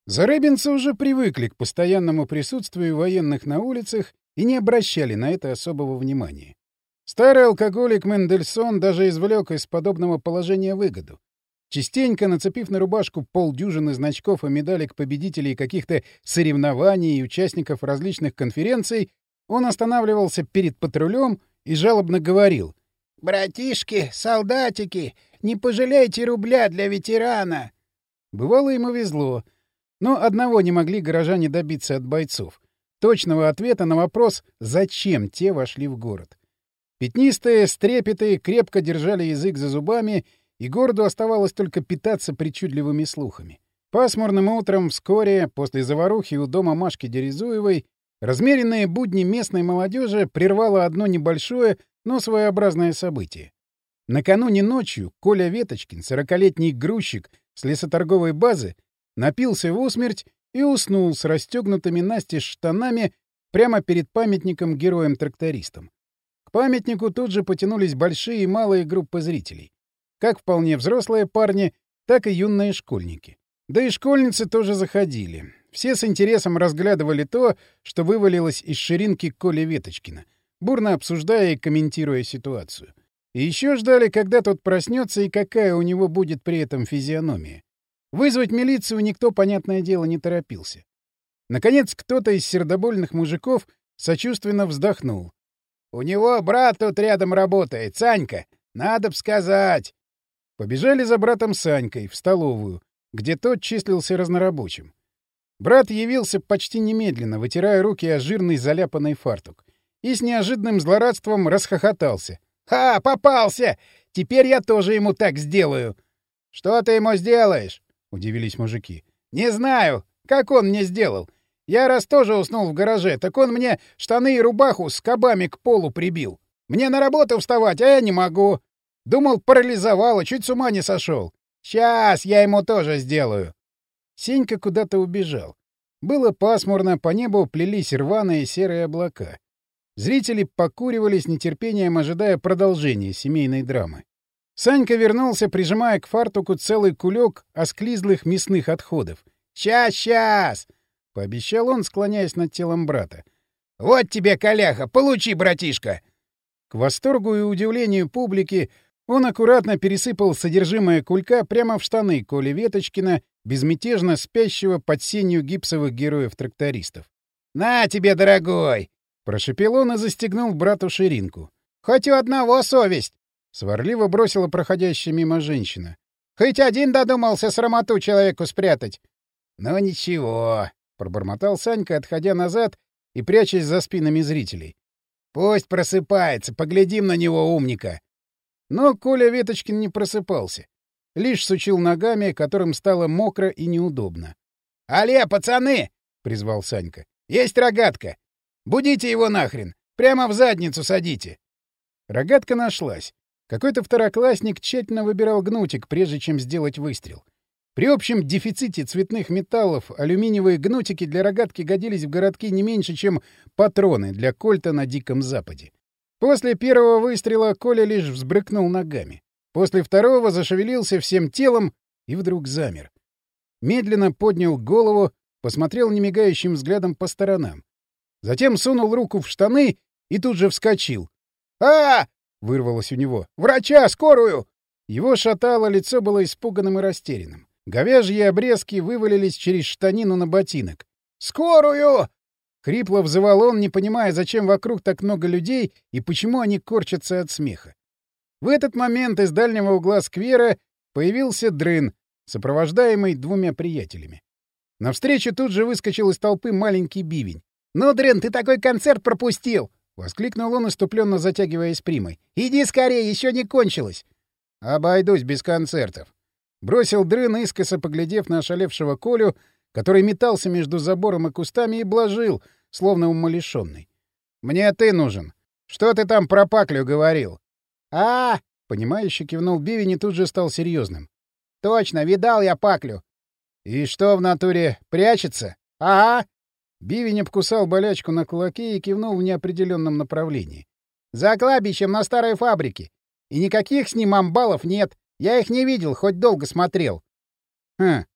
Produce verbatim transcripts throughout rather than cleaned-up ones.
Зарыбинцы уже привыкли к постоянному присутствию военных на улицах и не обращали на это особого внимания. Старый алкоголик Мендельсон даже извлек из подобного положения выгоду. Частенько нацепив на рубашку полдюжины значков и медалек победителей каких-то соревнований и участников различных конференций, он останавливался перед патрулем и жалобно говорил: «Братишки, солдатики, не пожалейте рубля для ветерана!» Бывало, ему везло. Но одного не могли горожане добиться от бойцов — точного ответа на вопрос, зачем те вошли в город. Пятнистые стрепеты крепко держали язык за зубами, и городу оставалось только питаться причудливыми слухами. Пасмурным утром вскоре, после заварухи у дома Машки Дерезуевой, размеренные будни местной молодежи прервало одно небольшое, но своеобразное событие. Накануне ночью Коля Веточкин, сорокалетний грузчик с лесоторговой базы, напился в усмерть и уснул с расстегнутыми настежь штанами прямо перед памятником героям-трактористам. К памятнику тут же потянулись большие и малые группы зрителей. Как вполне взрослые парни, так и юные школьники. Да и школьницы тоже заходили. Все с интересом разглядывали то, что вывалилось из ширинки Коли Веточкина, бурно обсуждая и комментируя ситуацию. И еще ждали, когда тот проснется и какая у него будет при этом физиономия. Вызвать милицию никто, понятное дело, не торопился. Наконец, кто-то из сердобольных мужиков сочувственно вздохнул. «У него брат тут рядом работает, Санька. Надо б сказать». Побежали за братом Санькой в столовую, где тот числился разнорабочим. Брат явился почти немедленно, вытирая руки о жирный заляпанный фартук, и с неожиданным злорадством расхохотался. «Ха, попался! Теперь я тоже ему так сделаю!» «Что ты ему сделаешь?» — удивились мужики. «Не знаю, как он мне сделал. Я раз тоже уснул в гараже, так он мне штаны и рубаху с скобами к полу прибил. Мне на работу вставать, а я не могу. Думал, парализовало, чуть с ума не сошел. Сейчас я ему тоже сделаю». Сенька куда-то убежал. Было пасмурно, по небу плелись рваные серые облака. Зрители покуривали с нетерпением, ожидая продолжения семейной драмы. Санька вернулся, прижимая к фартуку целый кулек осклизлых мясных отходов. «Сейчас, сейчас!» — пообещал он, склоняясь над телом брата. «Вот тебе, коляха, получи, братишка!» К восторгу и удивлению публики он аккуратно пересыпал содержимое кулька прямо в штаны Коли Веточкина, безмятежно спящего под сенью гипсовых героев-трактористов. «На тебе, дорогой!» — прошепел он и застегнул брату ширинку. «Хоть у одного совесть!» — сварливо бросила проходящая мимо женщина. «Хоть один додумался срамоту человеку спрятать!» «Ну ничего!» — пробормотал Санька, отходя назад и прячась за спинами зрителей. «Пусть просыпается, поглядим на него, умника!» Но Коля Веточкин не просыпался. Лишь сучил ногами, которым стало мокро и неудобно. «Алле, пацаны!» — призвал Санька. «Есть рогатка! Будите его нахрен! Прямо в задницу садите!» Рогатка нашлась. Какой-то второклассник тщательно выбирал гнутик, прежде чем сделать выстрел. При общем дефиците цветных металлов алюминиевые гнутики для рогатки годились в городке не меньше, чем патроны для кольта на Диком Западе. После первого выстрела Коля лишь взбрыкнул ногами. После второго зашевелился всем телом и вдруг замер. Медленно поднял голову, посмотрел немигающим взглядом по сторонам. Затем сунул руку в штаны и тут же вскочил. «А!» — вырвалось у него. «Врача! Скорую!» Его шатало, лицо было испуганным и растерянным. Говяжьи обрезки вывалились через штанину на ботинок. «Скорую!» — хрипло взывал он, не понимая, зачем вокруг так много людей и почему они корчатся от смеха. В этот момент из дальнего угла сквера появился Дрын, сопровождаемый двумя приятелями. Навстречу тут же выскочил из толпы маленький бивень. «Ну, Дрын, ты такой концерт пропустил!» — воскликнул он, иступленно затягиваясь примой. «Иди скорее, еще не кончилось!» «Обойдусь без концертов», — бросил Дрын, искоса поглядев на ошалевшего Колю, который метался между забором и кустами и блажил, словно умалишенный. «Мне ты нужен. Что ты там про Паклю говорил?» «А!» — понимающе кивнул бивень и тут же стал серьезным. «Точно, видал я Паклю». «И что в натуре, прячется?» «Ага». Бивень обкусал болячку на кулаке и кивнул в неопределенном направлении. «За кладбищем на старой фабрике. И никаких с ним амбалов нет. Я их не видел, хоть долго смотрел». «Хм.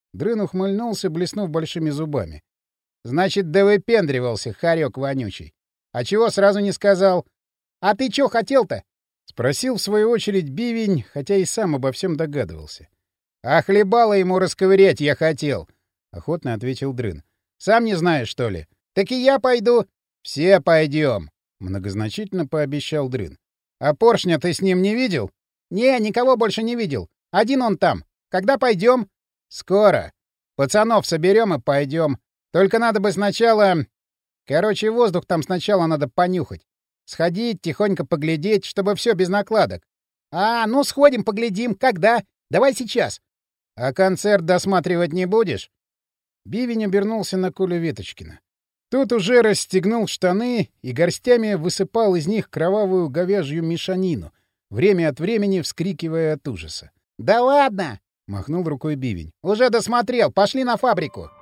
Дрын ухмыльнулся, блеснув большими зубами. — Значит, да выпендривался, хорек вонючий. А чего сразу не сказал? — А ты чё хотел-то? — спросил в свою очередь Бивень, хотя и сам обо всем догадывался. — А хлебало ему расковырять я хотел, — охотно ответил Дрын. — Сам не знаешь, что ли? — Так и я пойду. — Все пойдем, — многозначительно пообещал Дрын. — А поршня ты с ним не видел? — Не, никого больше не видел. Один он там. Когда пойдем? — Скоро. Пацанов соберем и пойдем. Только надо бы сначала... Короче, воздух там сначала надо понюхать. Сходить, тихонько поглядеть, чтобы все без накладок. — А, ну сходим, поглядим. Когда? Давай сейчас. — А концерт досматривать не будешь? Бивень обернулся на Колю Веточкина. Тот уже расстегнул штаны и горстями высыпал из них кровавую говяжью мешанину, время от времени вскрикивая от ужаса. — Да ладно! — махнул рукой Бивень. — Уже досмотрел. Пошли на фабрику.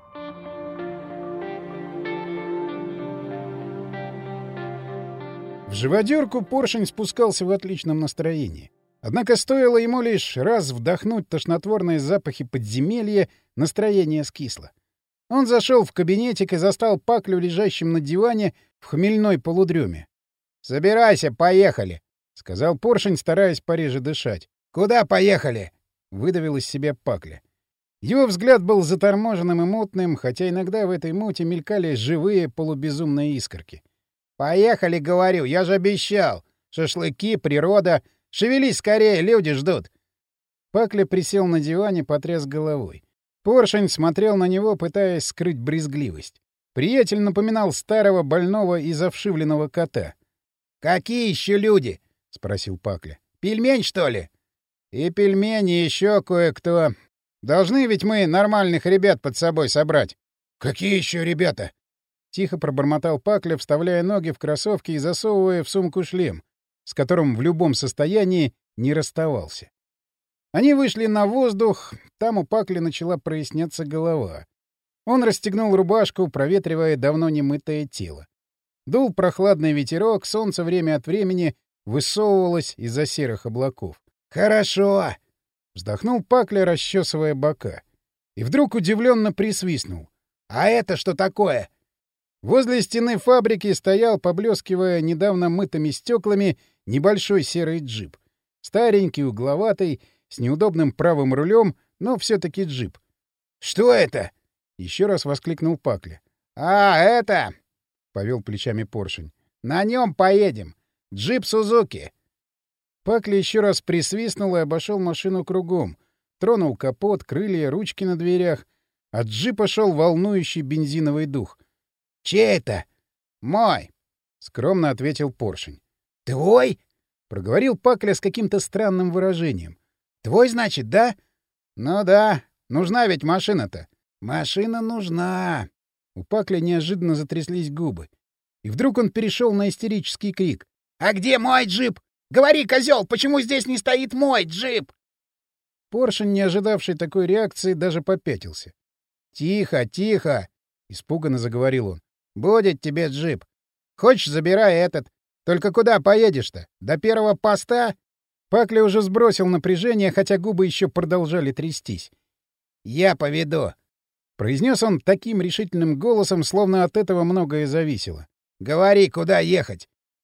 В живодерку поршень спускался в отличном настроении. Однако стоило ему лишь раз вдохнуть тошнотворные запахи подземелья, настроение скисло. Он зашел в кабинетик и застал Паклю лежащим на диване в хмельной полудреме. — Собирайся, поехали, — сказал поршень, стараясь пореже дышать. — Куда поехали? — выдавил из себя Пакля. Его взгляд был заторможенным и мутным, хотя иногда в этой муте мелькали живые полубезумные искорки. — Поехали, говорю, я же обещал. Шашлыки, природа. Шевелись скорее, люди ждут. Пакля присел на диване, потряс головой. Поршень смотрел на него, пытаясь скрыть брезгливость. Приятель напоминал старого, больного и завшивленного кота. — Какие еще люди? — спросил Пакля. — Пельмень, что ли? — И пельмени, и еще кое-кто. Должны ведь мы нормальных ребят под собой собрать. — Какие еще ребята? — тихо пробормотал Пакля, вставляя ноги в кроссовки и засовывая в сумку шлем, с которым в любом состоянии не расставался. Они вышли на воздух, там у Пакли начала проясняться голова. Он расстегнул рубашку, проветривая давно немытое тело. Дул прохладный ветерок, солнце время от времени высовывалось из-за серых облаков. «Хорошо!» — вздохнул Пакля, расчесывая бока. И вдруг удивленно присвистнул. «А это что такое?» Возле стены фабрики стоял, поблескивая недавно мытыми стеклами, небольшой серый джип. Старенький, угловатый, с неудобным правым рулем, но все-таки джип. «Что это?» — еще раз воскликнул Пакля. «А, это...» — повел плечами поршень. «На нем поедем. Джип Сузуки». Пакля еще раз присвистнул и обошел машину кругом. Тронул капот, крылья, ручки на дверях. От джипа шел волнующий бензиновый дух. «Чей это?» «Мой», — скромно ответил поршень. «Твой?» — проговорил Пакля с каким-то странным выражением. «Твой, значит, да?» «Ну да. Нужна ведь машина-то». «Машина нужна». У Пакля неожиданно затряслись губы. И вдруг он перешел на истерический крик. «А где мой джип? Говори, козел, почему здесь не стоит мой джип?» Поршень, не ожидавший такой реакции, даже попятился. «Тихо, тихо!» — испуганно заговорил он. «Будет тебе джип. Хочешь, забирай этот. Только куда поедешь-то? До первого поста?» Пакля уже сбросил напряжение, хотя губы еще продолжали трястись. «Я поведу», — произнес он таким решительным голосом, словно от этого многое зависело. «Говори, куда ехать?»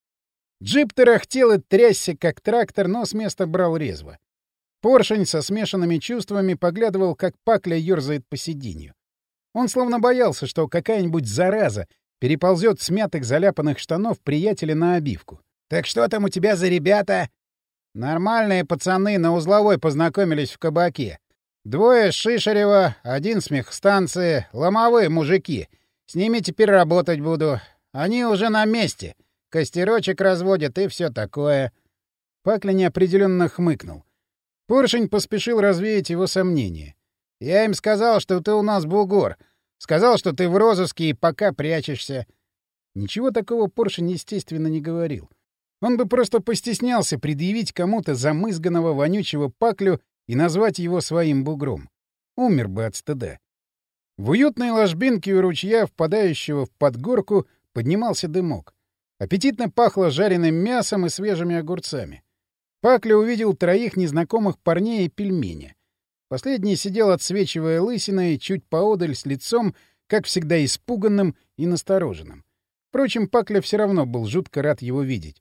Джип тарахтел и трясся, как трактор, но с места брал резво. Поршень со смешанными чувствами поглядывал, как Пакля ерзает по сиденью. Он словно боялся, что какая-нибудь зараза переползет с мятых заляпанных штанов приятеля на обивку. «Так что там у тебя за ребята?» «Нормальные пацаны на узловой познакомились в кабаке. Двое с Шишарева, один с мехстанции, ломовые мужики. С ними теперь работать буду. Они уже на месте. Костерочек разводят и все такое». Пакля неопределенно хмыкнул. Поршень поспешил развеять его сомнения. «Я им сказал, что ты у нас бугор. Сказал, что ты в розыске и пока прячешься». Ничего такого Поршень, естественно, не говорил. Он бы просто постеснялся предъявить кому-то замызганного вонючего Паклю и назвать его своим бугром. Умер бы от стыда. В уютной ложбинке у ручья, впадающего в подгорку, поднимался дымок. Аппетитно пахло жареным мясом и свежими огурцами. Пакля увидел троих незнакомых парней и пельменя. Последний сидел, отсвечивая лысиной, чуть поодаль, с лицом, как всегда, испуганным и настороженным. Впрочем, Пакля все равно был жутко рад его видеть.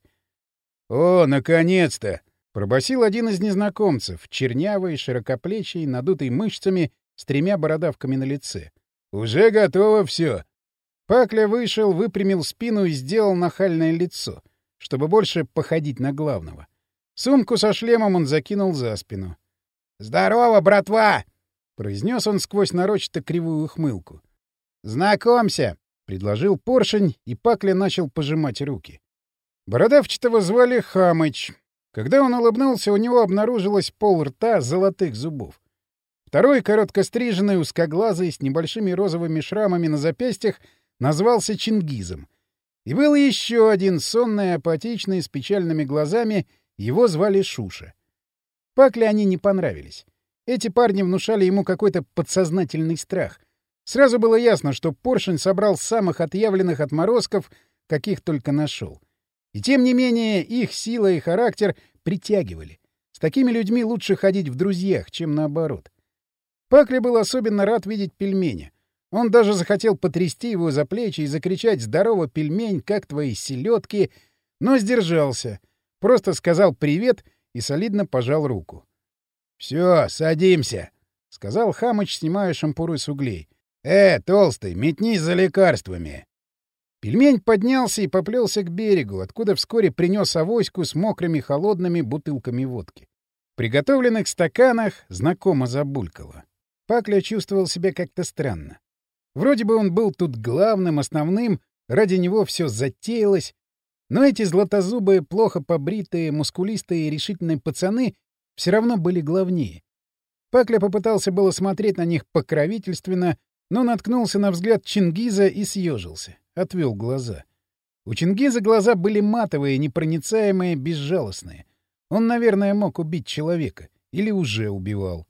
«О, наконец-то!» — пробасил один из незнакомцев, чернявый, широкоплечий, надутый мышцами, с тремя бородавками на лице. «Уже готово все!» Пакля вышел, выпрямил спину и сделал нахальное лицо, чтобы больше походить на главного. Сумку со шлемом он закинул за спину. «Здорово, братва!» — произнес он сквозь нарочито кривую ухмылку. «Знакомься!» — предложил Поршень, и Пакля начал пожимать руки. Бородавчатого звали Хамыч. Когда он улыбнулся, у него обнаружилось пол-рта золотых зубов. Второй, короткостриженный, узкоглазый, с небольшими розовыми шрамами на запястьях, назвался Чингизом. И был еще один, сонный, апатичный, с печальными глазами, его звали Шуша. Пакле они не понравились. Эти парни внушали ему какой-то подсознательный страх. Сразу было ясно, что Поршень собрал самых отъявленных отморозков, каких только нашел. И тем не менее их сила и характер притягивали. С такими людьми лучше ходить в друзьях, чем наоборот. Пакле был особенно рад видеть Пельменя. Он даже захотел потрясти его за плечи и закричать «Здорово, пельмень, как твои селедки!», но сдержался. Просто сказал «привет» и солидно пожал руку. — Все, садимся, — сказал Хамыч, снимая шампуры с углей. — Э, толстый, метнись за лекарствами. Пельмень поднялся и поплелся к берегу, откуда вскоре принес авоську с мокрыми холодными бутылками водки. В приготовленных стаканах знакомо забулькало. Пакля чувствовал себя как-то странно. Вроде бы он был тут главным, основным, ради него все затеялось, но эти златозубые, плохо побритые, мускулистые и решительные пацаны все равно были главнее. Пакля попытался было смотреть на них покровительственно, но наткнулся на взгляд Чингиза и съежился, отвел глаза. У Чингиза глаза были матовые, непроницаемые, безжалостные. Он, наверное, мог убить человека. Или уже убивал.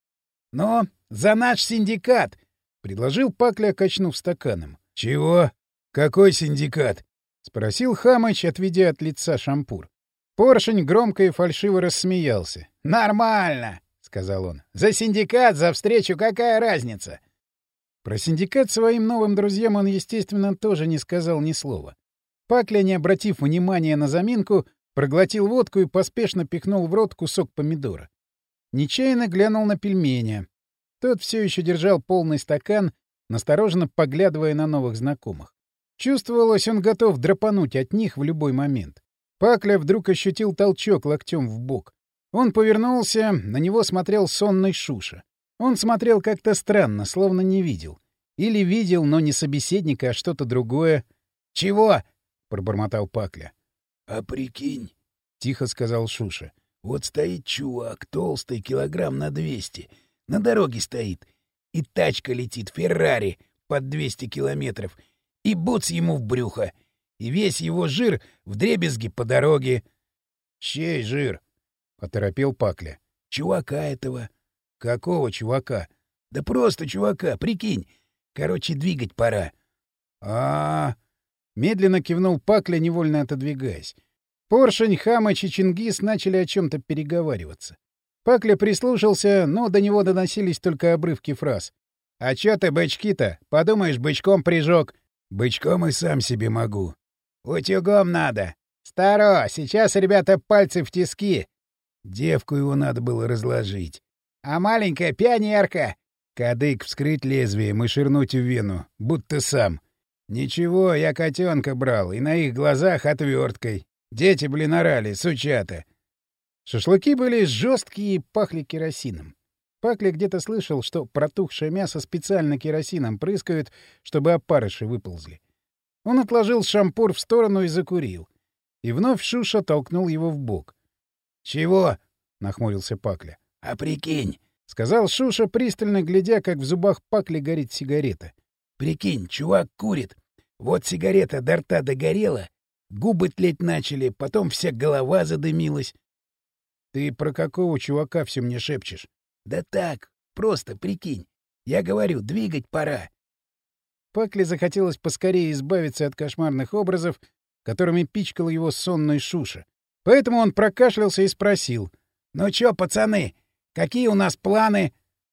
— Но за наш синдикат! — предложил Пакля, качнув стаканом. — Чего? Какой синдикат? — спросил Хамыч, отведя от лица шампур. Поршень громко и фальшиво рассмеялся. — Нормально! — сказал он. — За синдикат, за встречу какая разница? Про синдикат своим новым друзьям он, естественно, тоже не сказал ни слова. Пакля, не обратив внимания на заминку, проглотил водку и поспешно пихнул в рот кусок помидора. Нечаянно глянул на Пельменя. Тот все еще держал полный стакан, настороженно поглядывая на новых знакомых. Чувствовалось, он готов драпануть от них в любой момент. Пакля вдруг ощутил толчок локтем в бок. Он повернулся, на него смотрел сонный Шуша. Он смотрел как-то странно, словно не видел. Или видел, но не собеседника, а что-то другое. «Чего?» — пробормотал Пакля. — А прикинь, — тихо сказал Шуша, — вот стоит чувак, толстый, килограмм на двести, на дороге стоит, и тачка летит, Феррари, под двести километров, и буц ему в брюхо, и весь его жир вдребезги по дороге. — Чей жир? — оторопел Пакля. — Чувака этого. — Какого чувака? — Да просто чувака, прикинь. Короче, двигать пора. — А-а-а! Медленно кивнул Пакля, невольно отодвигаясь. Поршень, Хамыч и Чингис начали о чем-то переговариваться. Пакля прислушался, но до него доносились только обрывки фраз. — А чё ты бычки-то? Подумаешь, бычком прижег. — Бычком и сам себе могу. — Утюгом надо. — Старо, сейчас, ребята, пальцы в тиски. Девку его надо было разложить. — А маленькая пионерка? — Кадык вскрыть лезвием и ширнуть в вену, будто сам. — Ничего, я котенка брал, и на их глазах отверткой. Дети, блин, орали, сучата. Шашлыки были жесткие и пахли керосином. Пакля где-то слышал, что протухшее мясо специально керосином прыскают, чтобы опарыши выползли. Он отложил шампур в сторону и закурил. И вновь Шуша толкнул его в бок. — Чего? — нахмурился Пакля. — А прикинь, — сказал Шуша, пристально глядя, как в зубах Пакли горит сигарета. — Прикинь, чувак курит. Вот сигарета до рта догорела, губы тлеть начали, потом вся голова задымилась. — Ты про какого чувака все мне шепчешь? — Да так, просто прикинь. Я говорю, двигать пора. Пакле захотелось поскорее избавиться от кошмарных образов, которыми пичкал его сонный Шуша. Поэтому он прокашлялся и спросил. — Ну чё, пацаны, какие у нас планы?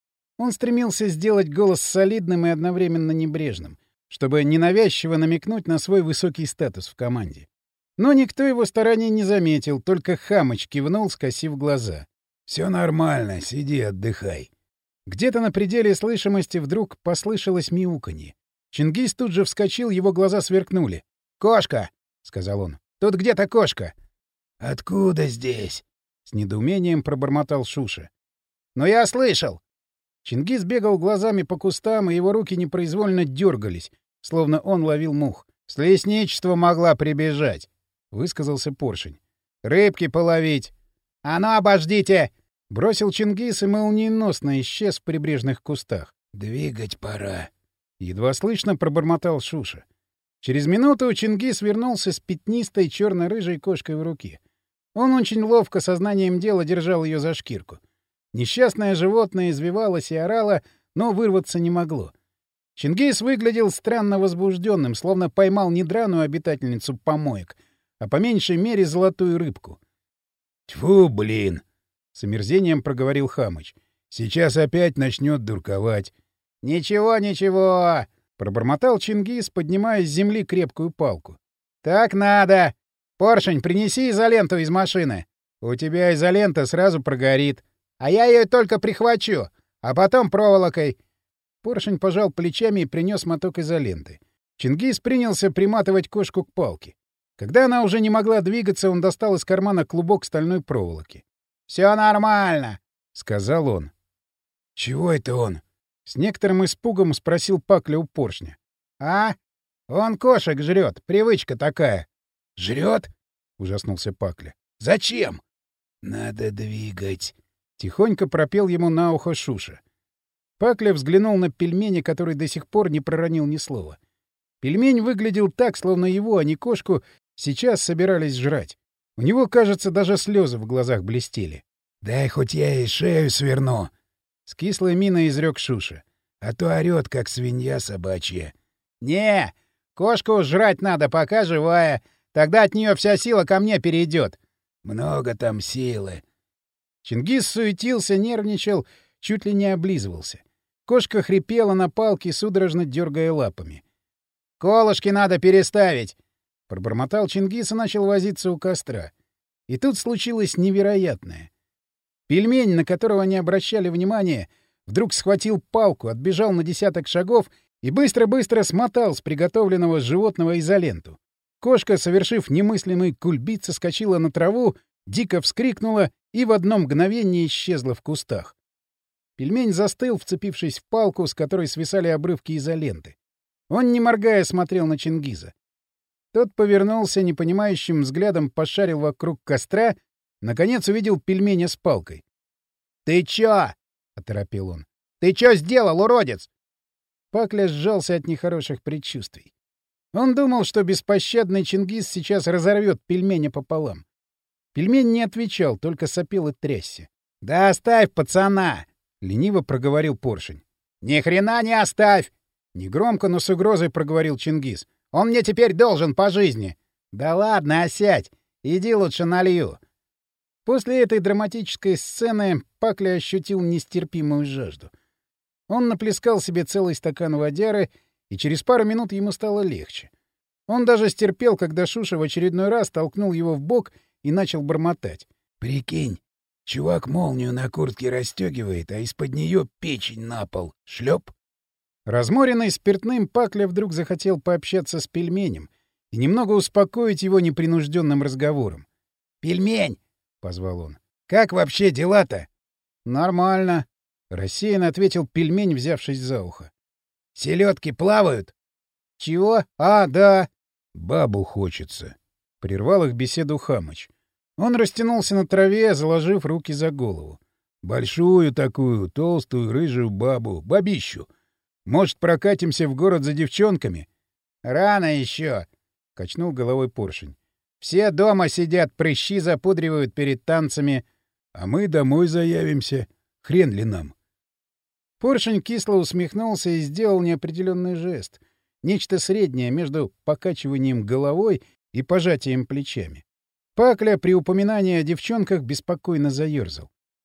Он стремился сделать голос солидным и одновременно небрежным, чтобы ненавязчиво намекнуть на свой высокий статус в команде. Но никто его стараний не заметил, только Хамыч кивнул, скосив глаза. «Все нормально, сиди, отдыхай». Где-то на пределе слышимости вдруг послышалось мяуканье. Чингис тут же вскочил, его глаза сверкнули. «Кошка!» — сказал он. «Тут где-то кошка!» «Откуда здесь?» — с недоумением пробормотал Шуша. «Но я слышал!» Чингис бегал глазами по кустам, и его руки непроизвольно дергались, словно он ловил мух. «С лесничества могла прибежать!» — высказался Поршень. «Рыбки половить!» «А ну, обождите!» — бросил Чингис и молниеносно исчез в прибрежных кустах. «Двигать пора!» — едва слышно пробормотал Шуша. Через минуту Чингис вернулся с пятнистой черно-рыжей кошкой в руке. Он очень ловко сознанием дела держал ее за шкирку. Несчастное животное извивалось и орало, но вырваться не могло. Чингис выглядел странно возбужденным, словно поймал не драную обитательницу помоек, а по меньшей мере золотую рыбку. «Тьфу, блин!» — с омерзением проговорил Хамыч. «Сейчас опять начнет дурковать». «Ничего, ничего!» — пробормотал Чингис, поднимая с земли крепкую палку. «Так надо! Поршень, принеси изоленту из машины. У тебя изолента сразу прогорит. А я ее только прихвачу, а потом проволокой». Поршень пожал плечами и принес моток изоленты. Чингис принялся приматывать кошку к палке. Когда она уже не могла двигаться, он достал из кармана клубок стальной проволоки. «Все нормально», — сказал он. «Чего это он?» — с некоторым испугом спросил Пакля у Поршня. «А? Он кошек жрет, привычка такая». «Жрет?» — ужаснулся Пакля. «Зачем?» «Надо двигать», — тихонько пропел ему на ухо Шуша. Пакля взглянул на пельмени, который до сих пор не проронил ни слова. Пельмень выглядел так, словно его, а не кошку, сейчас собирались жрать. У него, кажется, даже слезы в глазах блестели. «Дай хоть я ей шею сверну», — с кислой миной изрек Шуша. «А то орёт, как свинья собачья». «Не, кошку жрать надо, пока живая. Тогда от нее вся сила ко мне перейдет». «Много там силы». Чингис суетился, нервничал, чуть ли не облизывался. Кошка хрипела на палке, судорожно дергая лапами. «Колышки надо переставить!» — пробормотал Чингис и начал возиться у костра. И тут случилось невероятное. Пельмень, на которого не обращали внимания, вдруг схватил палку, отбежал на десяток шагов и быстро-быстро смотал с приготовленного животного изоленту. Кошка, совершив немыслимый кульбит, соскочила на траву, дико вскрикнула и в одно мгновение исчезла в кустах. Пельмень застыл, вцепившись в палку, с которой свисали обрывки изоленты. Он, не моргая, смотрел на Чингиза. Тот повернулся, непонимающим взглядом пошарил вокруг костра, наконец увидел пельменя с палкой. — Ты чё? — оторопел он. — Ты чё сделал, уродец? Пакля сжался от нехороших предчувствий. Он думал, что беспощадный Чингис сейчас разорвет пельменя пополам. Пельмень не отвечал, только сопел и трясся. — Да оставь пацана! — лениво проговорил Поршень. — Ни хрена не оставь! — негромко, но с угрозой проговорил Чингис. — Он мне теперь должен по жизни. — Да ладно, осядь. Иди лучше налью. После этой драматической сцены Пакля ощутил нестерпимую жажду. Он наплескал себе целый стакан водяры, и через пару минут ему стало легче. Он даже стерпел, когда Шуша в очередной раз толкнул его в бок и начал бормотать. — Прикинь, чувак молнию на куртке расстегивает, а из-под нее печень на пол. Шлеп. Разморенный спиртным, Пакля вдруг захотел пообщаться с пельменем и немного успокоить его непринужденным разговором. «Пельмень!» — позвал он. «Как вообще дела-то?» «Нормально», — рассеянно ответил пельмень, взявшись за ухо. «Селедки плавают?» «Чего? А, да». «Бабу хочется», — прервал их беседу Хамыч. Он растянулся на траве, заложив руки за голову. «Большую такую, толстую, рыжую бабу, бабищу. Может, прокатимся в город за девчонками?» «Рано еще», — качнул головой Поршень. «Все дома сидят, прыщи запудривают перед танцами, а мы домой заявимся. Хрен ли нам?» Поршень кисло усмехнулся и сделал неопределенный жест. Нечто среднее между покачиванием головой и пожатием плечами. Пакля при упоминании о девчонках беспокойно заерзал.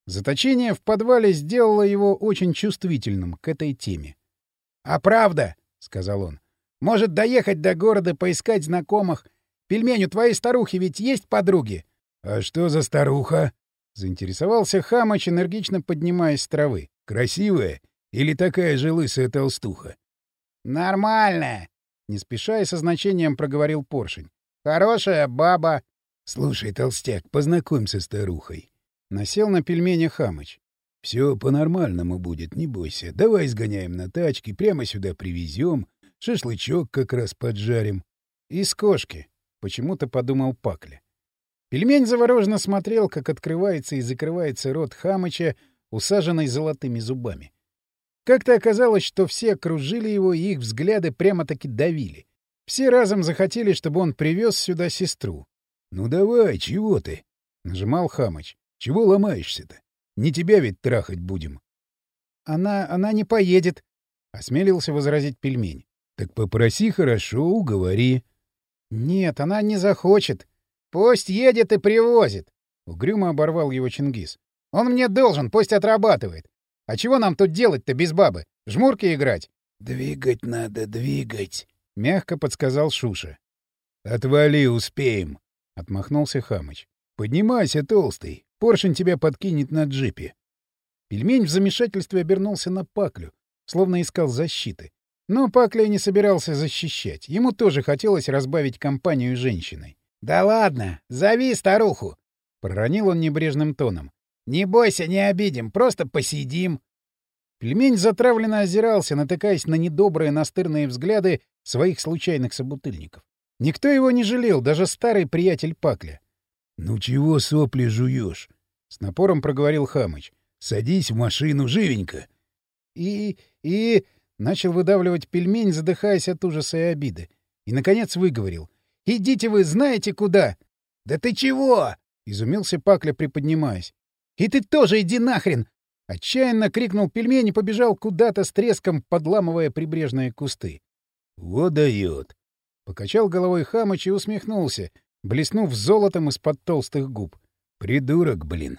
Заточение в подвале сделало его очень чувствительным к этой теме. — А правда, — сказал он, — может доехать до города, поискать знакомых. Пельмень, у твоей старухи ведь есть подруги? — А что за старуха? — заинтересовался Хамыч, энергично поднимаясь с травы. — Красивая или такая же лысая толстуха? — Нормальная, — не спеша и со значением проговорил Поршень. — Хорошая баба. — Слушай, толстяк, познакомься с старухой. Насел на пельмени Хамыч. — Все по-нормальному будет, не бойся. Давай сгоняем на тачке, прямо сюда привезем, шашлычок как раз поджарим. — Из кошки, — почему-то подумал Пакля. Пельмень завороженно смотрел, как открывается и закрывается рот Хамыча, усаженный золотыми зубами. Как-то оказалось, что все окружили его, и их взгляды прямо-таки давили. Все разом захотели, чтобы он привез сюда сестру. — Ну давай, чего ты? — нажимал Хамыч. — Чего ломаешься-то? Не тебя ведь трахать будем. — Она... она не поедет, — осмелился возразить пельмень. — Так попроси хорошо, уговори. — Нет, она не захочет. — Пусть едет и привозит, — угрюмо оборвал его Чингис. — Он мне должен, пусть отрабатывает. А чего нам тут делать-то без бабы? Жмурки играть? — Двигать надо, двигать, — мягко подсказал Шуша. — Отвали, успеем, — отмахнулся Хамыч. — Поднимайся, толстый. Поршень тебя подкинет на джипе. Пельмень в замешательстве обернулся на Паклю, словно искал защиты. Но Пакля не собирался защищать. Ему тоже хотелось разбавить компанию женщиной. — Да ладно, зови старуху! — проронил он небрежным тоном. — Не бойся, не обидим, просто посидим. Пельмень затравленно озирался, натыкаясь на недобрые настырные взгляды своих случайных собутыльников. Никто его не жалел, даже старый приятель Пакля. — Ну чего сопли жуешь? — с напором проговорил Хамыч. — Садись в машину, живенько. И... и... — начал выдавливать пельмень, задыхаясь от ужаса и обиды. И, наконец, выговорил. — Идите вы знаете куда? — Да ты чего? — изумился Пакля, приподнимаясь. — И ты тоже иди нахрен! — отчаянно крикнул пельмень и побежал куда-то с треском, подламывая прибрежные кусты. — Вот дает! — покачал головой Хамыч и усмехнулся, блеснув золотом из-под толстых губ. — Придурок, блин!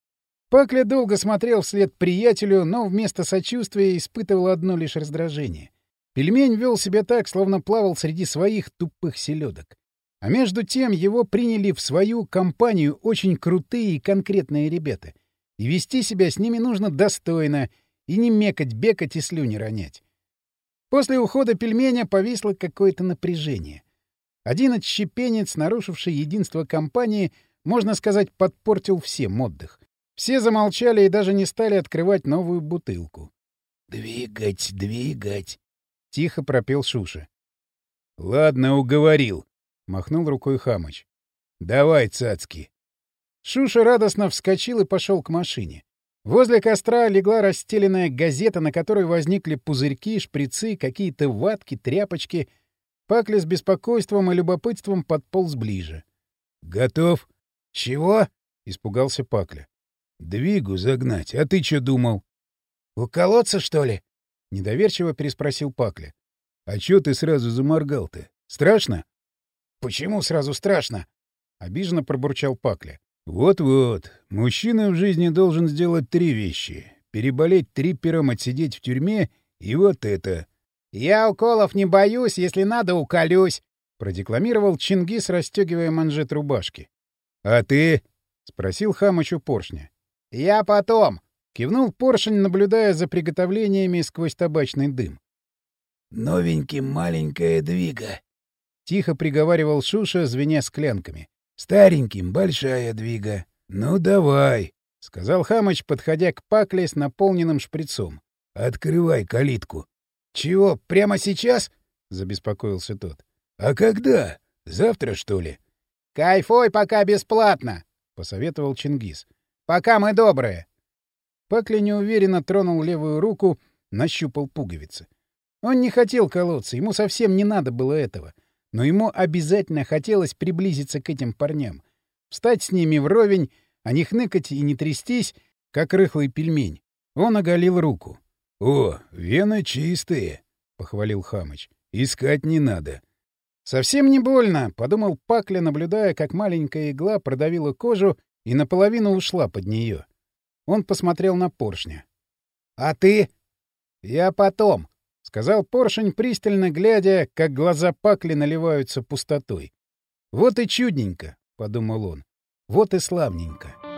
Пакля долго смотрел вслед приятелю, но вместо сочувствия испытывал одно лишь раздражение. Пельмень вел себя так, словно плавал среди своих тупых селедок. А между тем его приняли в свою компанию очень крутые и конкретные ребята. И вести себя с ними нужно достойно, и не мекать-бекать и слюни ронять. После ухода пельменя повисло какое-то напряжение. Один отщепенец, нарушивший единство компании, можно сказать, подпортил всем отдых. Все замолчали и даже не стали открывать новую бутылку. — Двигать, двигать! — тихо пропел Шуша. — Ладно, уговорил, — махнул рукой Хамыч. — Давай, цацки. Шуша радостно вскочил и пошел к машине. Возле костра легла расстеленная газета, на которой возникли пузырьки, шприцы, какие-то ватки, тряпочки. Пакля с беспокойством и любопытством подполз ближе. — Готов? — Чего? — испугался Пакля. — Двигу загнать. А ты что думал? — Уколоться, что ли? — недоверчиво переспросил Пакля. — А чё ты сразу заморгал-то? Страшно? — Почему сразу страшно? — обиженно пробурчал Пакля. Вот-вот. Мужчина в жизни должен сделать три вещи. Переболеть триппером, отсидеть в тюрьме и вот это. — Я уколов не боюсь, если надо, уколюсь, — продекламировал Чингис, расстегивая манжет рубашки. — А ты? — спросил Хамыч у Поршня. — Я потом, — кивнул Поршень, наблюдая за приготовлениями сквозь табачный дым. — Новеньким маленькая двига, — тихо приговаривал Шуша, звеня склянками. Стареньким большая двига. — Ну, давай, — сказал Хамыч, подходя к Пакле с наполненным шприцом. — Открывай калитку. — Чего, прямо сейчас? — забеспокоился тот. — А когда? Завтра, что ли? — Кайфуй пока бесплатно, — посоветовал Чингис. — Пока мы добрые. Пакля неуверенно тронул левую руку, нащупал пуговицы. Он не хотел колоться, ему совсем не надо было этого. Но ему обязательно хотелось приблизиться к этим парням, встать с ними вровень, а не хныкать и не трястись, как рыхлый пельмень. Он оголил руку. — О, вены чистые, — похвалил Хамыч. — Искать не надо. — Совсем не больно, — подумал Пакля, наблюдая, как маленькая игла продавила кожу и наполовину ушла под нее. Он посмотрел на поршня. «А ты?» «Я потом», — сказал поршень, пристально глядя, как глаза Пакли наливаются пустотой. «Вот и чудненько», — подумал он. «Вот и славненько».